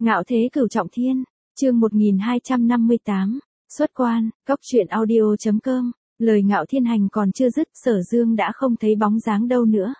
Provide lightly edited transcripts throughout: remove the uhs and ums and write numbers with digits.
Ngạo thế cửu trọng thiên, chương 1258, xuất quan, cốc truyện audio.com, lời Ngạo Thiên Hành còn chưa dứt, Sở Dương đã không thấy bóng dáng đâu nữa.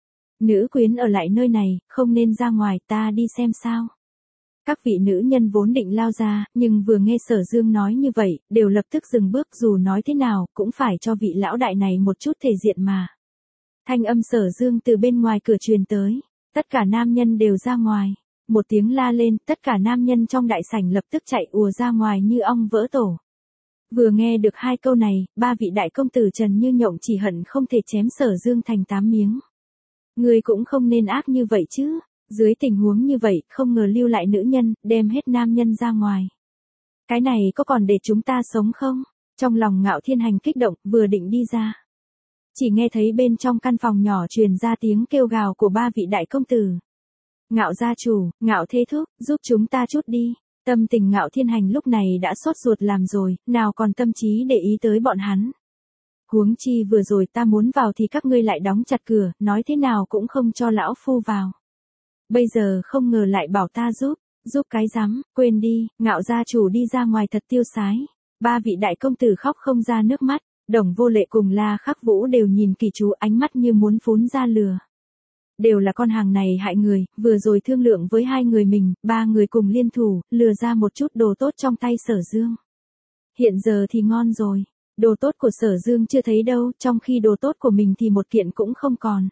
Nữ quyến ở lại nơi này, không nên ra ngoài, ta đi xem sao. Các vị nữ nhân vốn định lao ra, nhưng vừa nghe Sở Dương nói như vậy, đều lập tức dừng bước, dù nói thế nào, cũng phải cho vị lão đại này một chút thể diện mà. Thanh âm Sở Dương từ bên ngoài cửa truyền tới, tất cả nam nhân đều ra ngoài. Một tiếng la lên, tất cả nam nhân trong đại sảnh lập tức chạy ùa ra ngoài như ong vỡ tổ. Vừa nghe được hai câu này, ba vị đại công tử Trần Như Nhộng chỉ hận không thể chém Sở Dương thành 8 miếng. Ngươi cũng không nên ác như vậy chứ, dưới tình huống như vậy, không ngờ lưu lại nữ nhân, đem hết nam nhân ra ngoài. Cái này có còn để chúng ta sống không? Trong lòng Ngạo Thiên Hành kích động, vừa định đi ra. Chỉ nghe thấy bên trong căn phòng nhỏ truyền ra tiếng kêu gào của ba vị đại công tử. Ngạo gia chủ, Ngạo thế thúc, giúp chúng ta chút đi. Tâm tình Ngạo Thiên Hành lúc này đã sốt ruột làm rồi, nào còn tâm trí để ý tới bọn hắn. Huống chi vừa rồi ta muốn vào thì các ngươi lại đóng chặt cửa, nói thế nào cũng không cho lão phu vào. Bây giờ không ngờ lại bảo ta giúp cái rắm, quên đi, Ngạo gia chủ đi ra ngoài thật tiêu sái. Ba vị đại công tử khóc không ra nước mắt, Đồng Vô Lệ cùng La Khắc Vũ đều nhìn Kỳ Chú ánh mắt như muốn phún ra lửa. Đều là con hàng này hại người, vừa rồi thương lượng với hai người mình, ba người cùng liên thủ, lừa ra một chút đồ tốt trong tay Sở Dương. Hiện giờ thì ngon rồi, đồ tốt của Sở Dương chưa thấy đâu, trong khi đồ tốt của mình thì một kiện cũng không còn.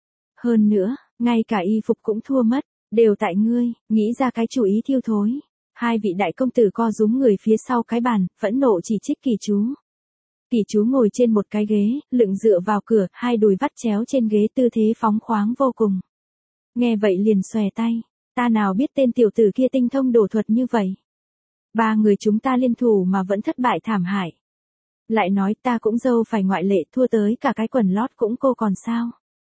Hơn nữa, ngay cả y phục cũng thua mất, đều tại ngươi, nghĩ ra cái chủ ý thiêu thối. Hai vị đại công tử co rúm người phía sau cái bàn, phẫn nộ chỉ trích Kỳ Chú. Kỳ Chú ngồi trên một cái ghế, lưng dựa vào cửa, hai đùi vắt chéo trên ghế, tư thế phóng khoáng vô cùng. Nghe vậy liền xòe tay, ta nào biết tên tiểu tử kia tinh thông đổ thuật như vậy. Ba người chúng ta liên thủ mà vẫn thất bại thảm hại. Lại nói ta cũng dâu phải ngoại lệ, thua tới cả cái quần lót cũng cô còn sao.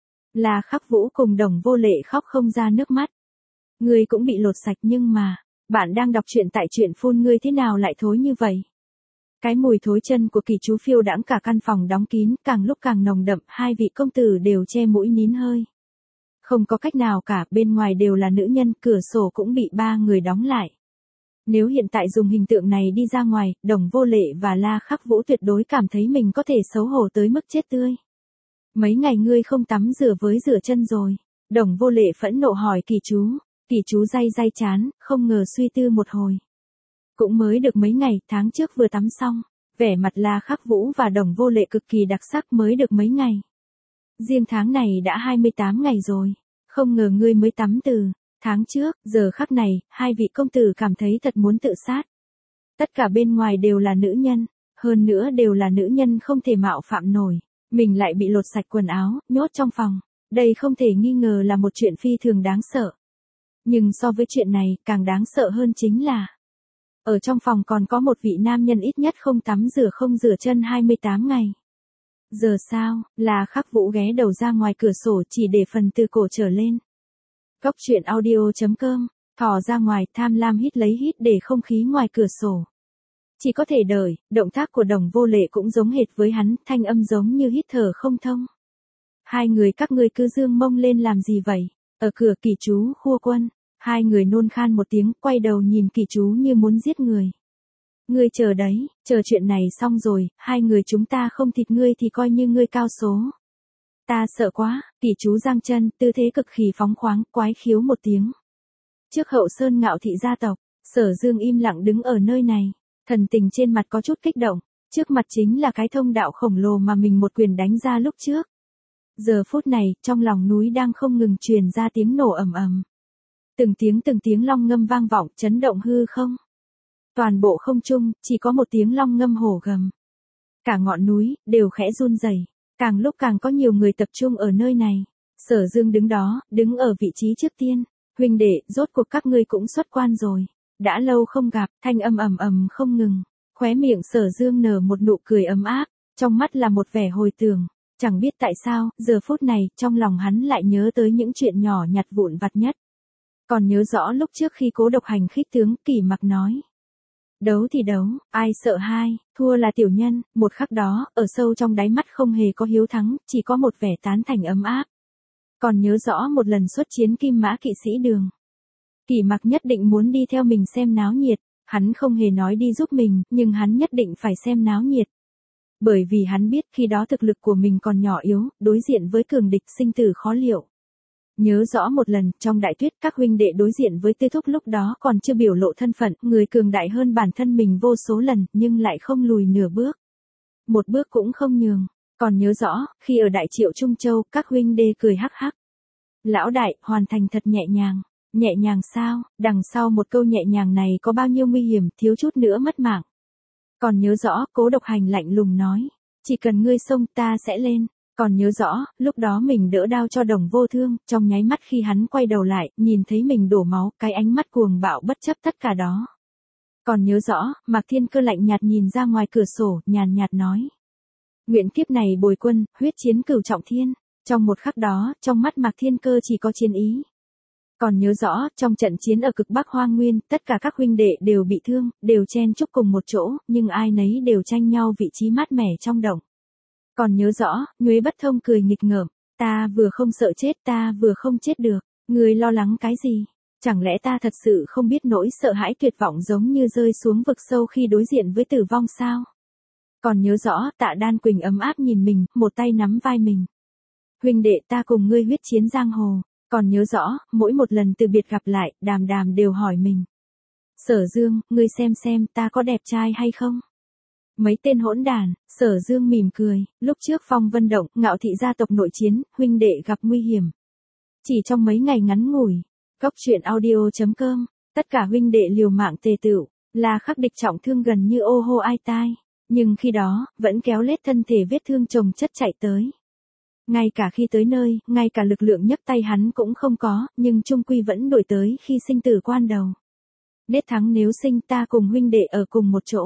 La Khắc Vũ cùng Đồng Vô Lệ khóc không ra nước mắt. Ngươi cũng bị lột sạch nhưng mà, bạn đang đọc truyện tại truyện phun, ngươi thế nào lại thối như vậy? Cái mùi thối chân của Kỳ Chú phiêu đãng cả căn phòng đóng kín, càng lúc càng nồng đậm, hai vị công tử đều che mũi nín hơi. Không có cách nào cả, bên ngoài đều là nữ nhân, cửa sổ cũng bị ba người đóng lại. Nếu hiện tại dùng hình tượng này đi ra ngoài, Đồng Vô Lệ và La Khắc Vũ tuyệt đối cảm thấy mình có thể xấu hổ tới mức chết tươi. Mấy ngày ngươi không tắm rửa với rửa chân rồi? Đồng Vô Lệ phẫn nộ hỏi Kỳ Chú. Kỳ Chú day chán, không ngờ suy tư một hồi. Cũng mới được mấy ngày, tháng trước vừa tắm xong. Vẻ mặt La Khắc Vũ và Đồng Vô Lệ cực kỳ đặc sắc, mới được mấy ngày. Riêng tháng này đã 28 ngày rồi. Không ngờ ngươi mới tắm từ tháng trước, giờ khắc này, hai vị công tử cảm thấy thật muốn tự sát. Tất cả bên ngoài đều là nữ nhân, hơn nữa đều là nữ nhân không thể mạo phạm nổi. Mình lại bị lột sạch quần áo, nhốt trong phòng. Đây không thể nghi ngờ là một chuyện phi thường đáng sợ. Nhưng so với chuyện này, càng đáng sợ hơn chính là ở trong phòng còn có một vị nam nhân ít nhất không tắm rửa không rửa chân 28 ngày. Giờ sao, La Khắc Vũ ghé đầu ra ngoài cửa sổ chỉ để phần từ cổ trở lên. Cốc truyện audio.com, thò ra ngoài tham lam hít lấy hít để không khí ngoài cửa sổ. Chỉ có thể đợi, động tác của Đồng Vô Lệ cũng giống hệt với hắn, thanh âm giống như hít thở không thông. Hai người các ngươi cứ dương mông lên làm gì vậy? Ở cửa Kỳ Chú khua quân. Hai người nôn khan một tiếng, quay đầu nhìn Kỳ Chú như muốn giết người. Ngươi chờ đấy, chờ chuyện này xong rồi, hai người chúng ta không thịt ngươi thì coi như ngươi cao số. Ta sợ quá, Kỳ Chú giang chân, tư thế cực kỳ phóng khoáng, quái khiếu một tiếng. Trước Hậu Sơn Ngạo thị gia tộc, Sở Dương im lặng đứng ở nơi này, thần tình trên mặt có chút kích động, trước mặt chính là cái thông đạo khổng lồ mà mình một quyền đánh ra lúc trước. Giờ phút này, trong lòng núi đang không ngừng truyền ra tiếng nổ ầm ầm. Từng tiếng long ngâm vang vọng, chấn động hư không. Toàn bộ không trung, chỉ có một tiếng long ngâm hổ gầm. Cả ngọn núi, đều khẽ run rẩy. Càng lúc càng có nhiều người tập trung ở nơi này. Sở Dương đứng đó, đứng ở vị trí trước tiên. Huynh đệ, rốt cuộc các ngươi cũng xuất quan rồi. Đã lâu không gặp, thanh âm ầm ầm không ngừng. Khóe miệng Sở Dương nở một nụ cười ấm áp, trong mắt là một vẻ hồi tưởng. Chẳng biết tại sao, giờ phút này, trong lòng hắn lại nhớ tới những chuyện nhỏ nhặt vụn vặt nhất. Còn nhớ rõ lúc trước khi Cố Độc hành khích tướng, Kỳ Mặc nói. Đấu thì đấu, ai sợ hai, thua là tiểu nhân, một khắc đó, ở sâu trong đáy mắt không hề có hiếu thắng, chỉ có một vẻ tán thành ấm áp. Còn nhớ rõ một lần xuất chiến Kim Mã kỵ sĩ Đường. Kỷ Mặc nhất định muốn đi theo mình xem náo nhiệt, hắn không hề nói đi giúp mình, nhưng hắn nhất định phải xem náo nhiệt. Bởi vì hắn biết khi đó thực lực của mình còn nhỏ yếu, đối diện với cường địch sinh tử khó liệu. Nhớ rõ một lần, trong đại tuyết các huynh đệ đối diện với Tê Thúc lúc đó còn chưa biểu lộ thân phận, người cường đại hơn bản thân mình vô số lần, nhưng lại không lùi nửa bước. Một bước cũng không nhường. Còn nhớ rõ, khi ở Đại Triệu Trung Châu, các huynh đệ cười hắc hắc. Lão đại, hoàn thành thật nhẹ nhàng. Nhẹ nhàng sao? Đằng sau một câu nhẹ nhàng này có bao nhiêu nguy hiểm, thiếu chút nữa mất mạng. Còn nhớ rõ, Cố Độc Hành lạnh lùng nói. Chỉ cần ngươi xông ta sẽ lên. Còn nhớ rõ, lúc đó mình đỡ đao cho Đồng Vô Thương, trong nháy mắt khi hắn quay đầu lại, nhìn thấy mình đổ máu, cái ánh mắt cuồng bạo bất chấp tất cả đó. Còn nhớ rõ, Mạc Thiên Cơ lạnh nhạt nhìn ra ngoài cửa sổ, nhàn nhạt nói. Nguyện kiếp này bồi quân, huyết chiến cửu trọng thiên. Trong một khắc đó, trong mắt Mạc Thiên Cơ chỉ có chiến ý. Còn nhớ rõ, trong trận chiến ở cực Bắc Hoang Nguyên, tất cả các huynh đệ đều bị thương, đều chen chúc cùng một chỗ, nhưng ai nấy đều tranh nhau vị trí mát mẻ trong động. Còn nhớ rõ, Nhuế Bất Thông cười nghịch ngợm, ta vừa không sợ chết, ta vừa không chết được, ngươi lo lắng cái gì? Chẳng lẽ ta thật sự không biết nỗi sợ hãi tuyệt vọng giống như rơi xuống vực sâu khi đối diện với tử vong sao? Còn nhớ rõ, Tạ Đan Quỳnh ấm áp nhìn mình, một tay nắm vai mình. Huynh đệ ta cùng ngươi huyết chiến giang hồ. Còn nhớ rõ, mỗi một lần từ biệt gặp lại, Đàm Đàm đều hỏi mình. Sở Dương, ngươi xem ta có đẹp trai hay không? Mấy tên hỗn đàn, Sở Dương mỉm cười, lúc trước Phong Vân Động, Ngạo Thị gia tộc nội chiến, huynh đệ gặp nguy hiểm. Chỉ trong mấy ngày ngắn ngủi, Cốc Truyện Audio.com, tất cả huynh đệ liều mạng tề tựu, là khắc địch trọng thương gần như ô hô ai tai, nhưng khi đó, vẫn kéo lết thân thể vết thương chồng chất chạy tới. Ngay cả khi tới nơi, ngay cả lực lượng nhấc tay hắn cũng không có, nhưng trung quy vẫn đuổi tới khi sinh tử quan đầu. Nết thắng nếu sinh ta cùng huynh đệ ở cùng một chỗ.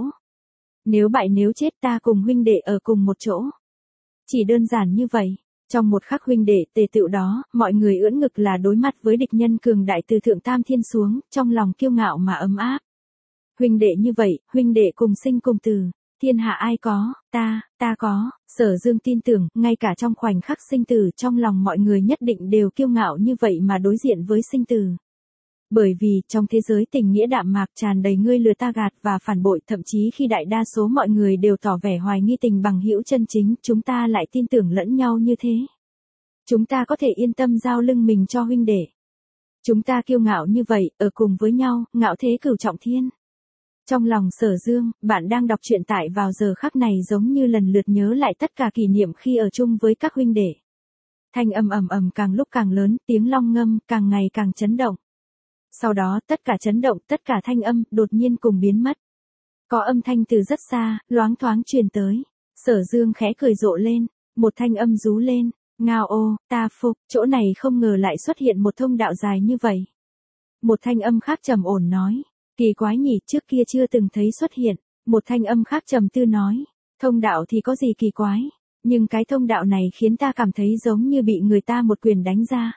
Nếu bại nếu chết ta cùng huynh đệ ở cùng một chỗ. Chỉ đơn giản như vậy. Trong một khắc huynh đệ tề tựu đó, mọi người ưỡn ngực là đối mặt với địch nhân cường đại từ thượng tam thiên xuống, trong lòng kiêu ngạo mà ấm áp. Huynh đệ như vậy, huynh đệ cùng sinh cùng tử. Thiên hạ ai có, ta có, Sở Dương tin tưởng, ngay cả trong khoảnh khắc sinh tử trong lòng mọi người nhất định đều kiêu ngạo như vậy mà đối diện với sinh tử. Bởi vì, trong thế giới tình nghĩa đạm mạc tràn đầy ngươi lừa ta gạt và phản bội, thậm chí khi đại đa số mọi người đều tỏ vẻ hoài nghi tình bằng hữu chân chính, chúng ta lại tin tưởng lẫn nhau như thế. Chúng ta có thể yên tâm giao lưng mình cho huynh đệ. Chúng ta kiêu ngạo như vậy, ở cùng với nhau, ngạo thế cửu trọng thiên. Trong lòng Sở Dương, bạn đang đọc truyện tại vào giờ khắc này giống như lần lượt nhớ lại tất cả kỷ niệm khi ở chung với các huynh đệ. Thanh âm ầm ầm càng lúc càng lớn, tiếng long ngâm càng ngày càng chấn động. Sau đó tất cả chấn động, tất cả thanh âm đột nhiên cùng biến mất. Có âm thanh từ rất xa, loáng thoáng truyền tới. Sở Dương khẽ cười rộ lên, một thanh âm rú lên, ngao ô, ta phục, chỗ này không ngờ lại xuất hiện một thông đạo dài như vậy. Một thanh âm khác trầm ổn nói. Kỳ quái nhỉ, trước kia chưa từng thấy xuất hiện. Một thanh âm khác trầm tư nói. Thông đạo thì có gì kỳ quái. Nhưng cái thông đạo này khiến ta cảm thấy giống như bị người ta một quyền đánh ra.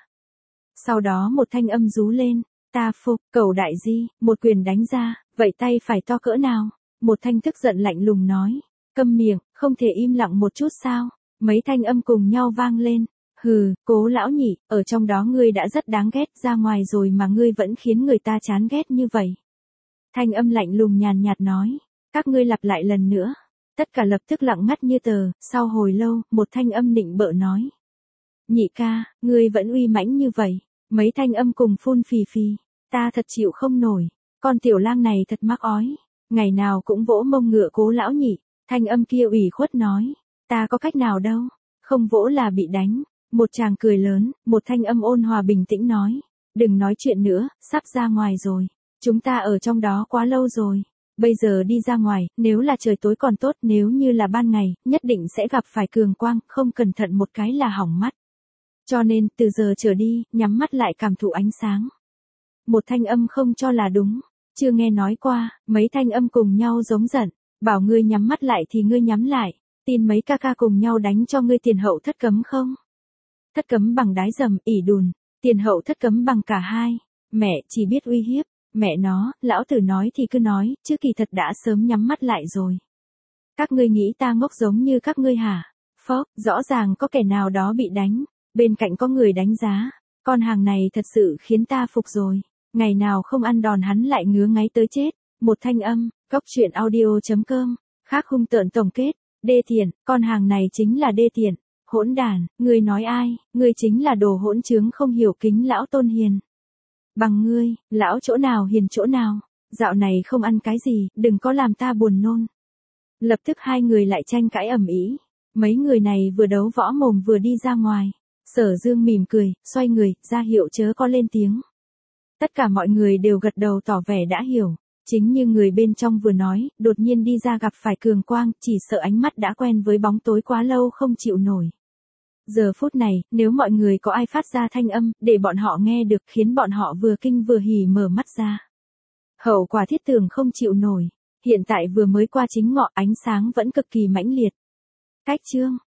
Sau đó một thanh âm rú lên. Ta phục, Cẩu đại di, một quyền đánh ra, vậy tay phải to cỡ nào? Một thanh tức giận lạnh lùng nói. Câm miệng, không thể im lặng một chút sao? Mấy thanh âm cùng nhau vang lên. Hừ, Cố lão nhị, ở trong đó ngươi đã rất đáng ghét, ra ngoài rồi mà ngươi vẫn khiến người ta chán ghét như vậy. Thanh âm lạnh lùng nhàn nhạt nói, các ngươi lặp lại lần nữa. Tất cả lập tức lặng ngắt như tờ, sau hồi lâu, một thanh âm nịnh bợ nói. Nhị ca, ngươi vẫn uy mãnh như vậy. Mấy thanh âm cùng phun phì phì, ta thật chịu không nổi, con tiểu lang này thật mắc ói, ngày nào cũng vỗ mông ngựa Cố lão nhị. Thanh âm kia ủy khuất nói, ta có cách nào đâu, không vỗ là bị đánh. Một chàng cười lớn, một thanh âm ôn hòa bình tĩnh nói, đừng nói chuyện nữa, sắp ra ngoài rồi. Chúng ta ở trong đó quá lâu rồi. Bây giờ đi ra ngoài, nếu là trời tối còn tốt, nếu như là ban ngày, nhất định sẽ gặp phải cường quang, không cẩn thận một cái là hỏng mắt. Cho nên, từ giờ trở đi, nhắm mắt lại cảm thụ ánh sáng. Một thanh âm không cho là đúng. Chưa nghe nói qua, mấy thanh âm cùng nhau giống giận. Bảo ngươi nhắm mắt lại thì ngươi nhắm lại. Tin mấy ca ca cùng nhau đánh cho ngươi tiền hậu thất cấm không? Thất cấm bằng đái dầm, ỉ đùn. Tiền hậu thất cấm bằng cả hai. Mẹ chỉ biết uy hiếp. Mẹ nó, lão tử nói thì cứ nói, chứ kỳ thật đã sớm nhắm mắt lại rồi. Các ngươi nghĩ ta ngốc giống như các ngươi hả? Phốc, rõ ràng có kẻ nào đó bị đánh. Bên cạnh có người đánh giá. Con hàng này thật sự khiến ta phục rồi. Ngày nào không ăn đòn hắn lại ngứa ngáy tới chết. Một thanh âm, Cóc truyện audio.com, khác hung tợn tổng kết, đê tiện, con hàng này chính là đê tiện, hỗn đản, ngươi nói ai, ngươi chính là đồ hỗn trướng không hiểu kính lão tôn hiền. Bằng ngươi, lão chỗ nào hiền chỗ nào, dạo này không ăn cái gì, đừng có làm ta buồn nôn. Lập tức hai người lại tranh cãi ầm ĩ. Mấy người này vừa đấu võ mồm vừa đi ra ngoài. Sở Dương mỉm cười, xoay người, ra hiệu chớ có lên tiếng. Tất cả mọi người đều gật đầu tỏ vẻ đã hiểu. Chính như người bên trong vừa nói, đột nhiên đi ra gặp phải cường quang, chỉ sợ ánh mắt đã quen với bóng tối quá lâu không chịu nổi. Giờ phút này, nếu mọi người có ai phát ra thanh âm, để bọn họ nghe được khiến bọn họ vừa kinh vừa hỉ mở mắt ra. Hậu quả thiết tưởng không chịu nổi. Hiện tại vừa mới qua chính ngọ, ánh sáng vẫn cực kỳ mãnh liệt. Cách chương